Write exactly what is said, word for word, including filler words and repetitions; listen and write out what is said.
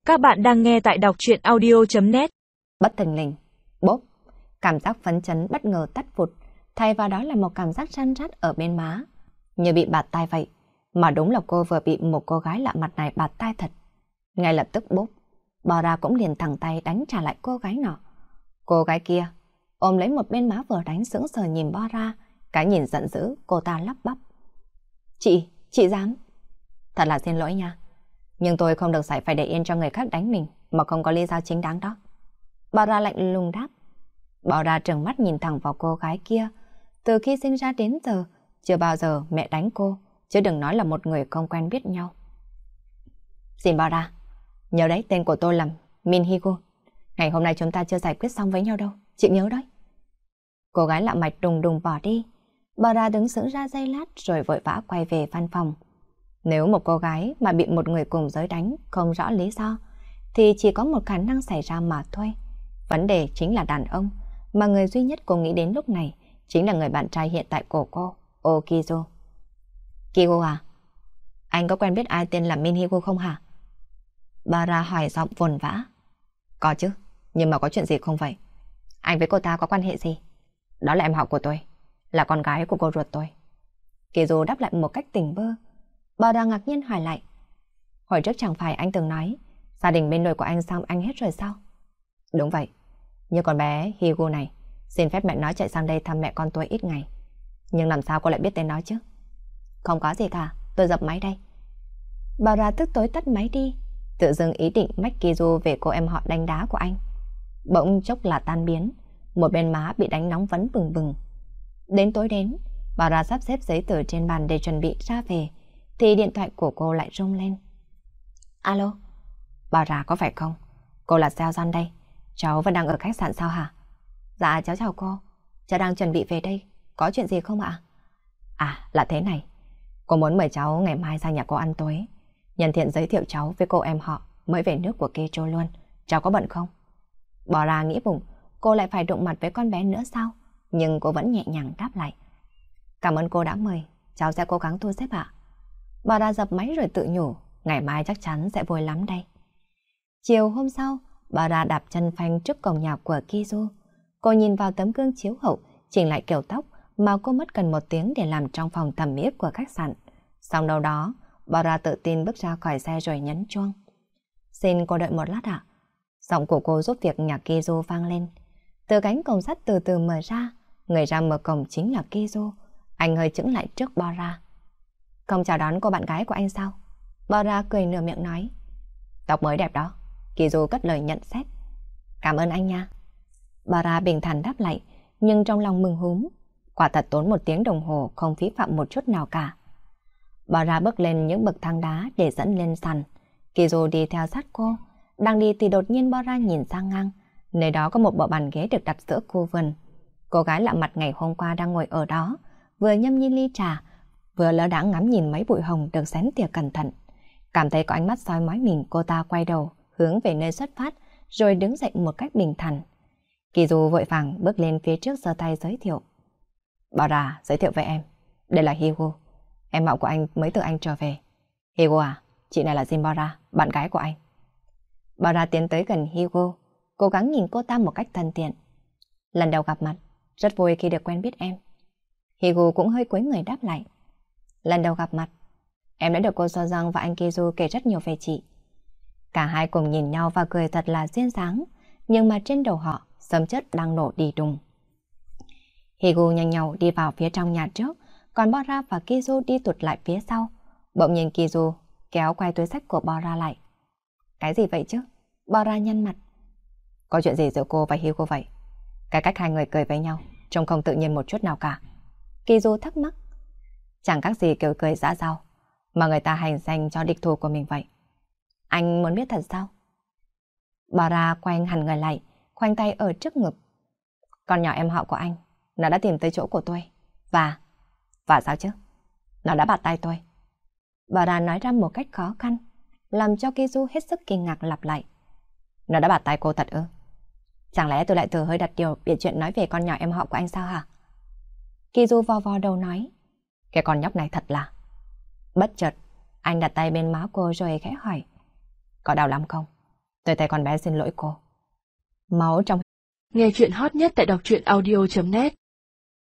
Các bạn đang nghe tại đọc truyện audio chấm net. Bất thình lình, bốp, cảm giác phấn chấn bất ngờ tắt phụt, thay vào đó là một cảm giác răn rắt ở bên má, như bị bạt tai vậy. Mà đúng là cô vừa bị một cô gái lạ mặt này bạt tai thật. Ngay lập tức bốp, bò ra cũng liền thẳng tay đánh trả lại cô gái nọ. Cô gái kia ôm lấy một bên má vừa đánh, sững sờ nhìn bò ra, cái nhìn giận dữ, cô ta lắp bắp. Chị, chị dám. Thật là xin lỗi nha. Nhưng tôi không được dạy phải để yên cho người khác đánh mình mà không có lý do chính đáng đó. Bò ra lạnh lùng đáp. Bò ra trừng mắt nhìn thẳng vào cô gái kia. Từ khi sinh ra đến giờ, chưa bao giờ mẹ đánh cô, chứ đừng nói là một người không quen biết nhau. Xin bò ra, nhớ đấy, tên của tôi là Min Higo. Ngày hôm nay chúng ta chưa giải quyết xong với nhau đâu, chị nhớ đấy. Cô gái lạ mặt đùng đùng bỏ đi. Bò ra đứng sững ra giây lát rồi vội vã quay về văn phòng. Nếu một cô gái mà bị một người cùng giới đánh không rõ lý do, thì chỉ có một khả năng xảy ra mà thôi. Vấn đề chính là đàn ông, mà người duy nhất cô nghĩ đến lúc này chính là người bạn trai hiện tại của cô, Okizo. Kigo à? Anh có quen biết ai tên là Min Higo không hả? Bara hỏi giọng vồn vã. Có chứ, nhưng mà có chuyện gì không vậy? Anh với cô ta có quan hệ gì? Đó là em họ của tôi, là con gái của cô ruột tôi. Kizo đáp lại một cách tỉnh bơ. Bara ngạc nhiên hỏi lại. Hồi trước chẳng phải anh từng nói gia đình bên nội của anh xong anh hết rồi sao? Đúng vậy, như con bé Higo này xin phép mẹ nó chạy sang đây thăm mẹ con tôi ít ngày. Nhưng làm sao cô lại biết tên nó chứ? Không có gì cả, tôi dập máy đây. Bara tức tối tắt máy đi, tự dưng ý định mách Kizu về cô em họ đánh đá của anh bỗng chốc là tan biến. Một bên má bị đánh nóng vấn bừng bừng. Đến tối đến, Bara sắp xếp giấy tờ trên bàn để chuẩn bị ra về, thì điện thoại của cô lại rung lên. Alo, Bara có phải không? Cô là Seo John đây. Cháu vẫn đang ở khách sạn sao hả? Dạ cháu chào cô, cháu đang chuẩn bị về đây. Có chuyện gì không ạ? À là thế này, cô muốn mời cháu ngày mai sang nhà cô ăn tối, nhân tiện giới thiệu cháu với cô em họ mới về nước của Kecho luôn. Cháu có bận không? Bara nghĩ bụng, cô lại phải đụng mặt với con bé nữa sao? Nhưng cô vẫn nhẹ nhàng đáp lại. Cảm ơn cô đã mời, cháu sẽ cố gắng thu xếp ạ. Bara dập máy rồi tự nhủ, ngày mai chắc chắn sẽ vui lắm đây. Chiều hôm sau, Bara đạp chân phanh trước cổng nhà của Kizu. Cô nhìn vào tấm gương chiếu hậu, chỉnh lại kiểu tóc mà cô mất gần một tiếng để làm trong phòng thẩm mỹ của khách sạn. Xong đâu đó, Bara tự tin bước ra khỏi xe rồi nhấn chuông. Xin cô đợi một lát ạ. Giọng của cô giúp việc nhà Kizu vang lên. Từ cánh cổng sắt từ từ mở ra, người ra mở cổng chính là Kizu. Anh hơi chững lại trước Bara. Không chào đón cô bạn gái của anh sao? Bara cười nửa miệng nói. Tóc mới đẹp đó. Kizu cất lời nhận xét. Cảm ơn anh nha. Bara bình thản đáp lại, nhưng trong lòng mừng húm. Quả thật tốn một tiếng đồng hồ không phí phạm một chút nào cả. Bara bước lên những bậc thang đá để dẫn lên sàn. Kizu đi theo sát cô. Đang đi thì đột nhiên Bara nhìn sang ngang. Nơi đó có một bộ bàn ghế được đặt giữa khu vườn. Cô gái lạ mặt ngày hôm qua đang ngồi ở đó, vừa nhâm nhi ly trà, vừa lơ đãng ngắm nhìn mấy bụi hồng được xén tỉa cẩn thận. Cảm thấy có ánh mắt soi mói mình, cô ta quay đầu hướng về nơi xuất phát, rồi đứng dậy một cách bình thản. Kizu vội vàng bước lên phía trước giơ tay giới thiệu. Bara, giới thiệu với em, đây là Higo, em họ của anh mới từ Anh trở về. Higo à, chị này là Jin Bara, bạn gái của anh. Bara tiến tới gần Higo, cố gắng nhìn cô ta một cách thân thiện. Lần đầu gặp mặt, rất vui khi được quen biết em. Higo cũng hơi cúi người đáp lại. Lần đầu gặp mặt, em đã được cô So Giang và anh Kizu kể rất nhiều về chị. Cả hai cùng nhìn nhau và cười thật là duyên dáng, nhưng mà trên đầu họ sấm chớp đang nổ đi đùng. Higo nhanh nhảu đi vào phía trong nhà trước, còn Bara và Kizu đi tụt lại phía sau. Bỗng nhiên Kizu kéo quay túi xách của Bara lại. Cái gì vậy chứ? Bara nhăn mặt. Có chuyện gì giữa cô và Higo vậy? Cái cách hai người cười với nhau trông không tự nhiên một chút nào cả. Kizu thắc mắc. Chẳng các gì kiểu cười dã dao mà người ta hành danh cho địch thù của mình vậy. Anh muốn biết thật sao? Bara quay hẳn người lại, khoanh tay ở trước ngực. Con nhỏ em họ của anh, nó đã tìm tới chỗ của tôi. Và... Và sao chứ? Nó đã bạt tay tôi. Bara nói ra một cách khó khăn, làm cho Kizu hết sức kinh ngạc lặp lại. Nó đã bạt tay cô thật ư? Chẳng lẽ tôi lại thừa hơi đặt điều bịa chuyện nói về con nhỏ em họ của anh sao hả? Kizu vò vò đầu nói. Cái con nhóc này thật là... Bất chợt, anh đặt tay bên má cô rồi khẽ hỏi. Có đau lắm không? Tôi thay con bé xin lỗi cô. Máu trong... Nghe chuyện hot nhất tại đọc truyện audio chấm net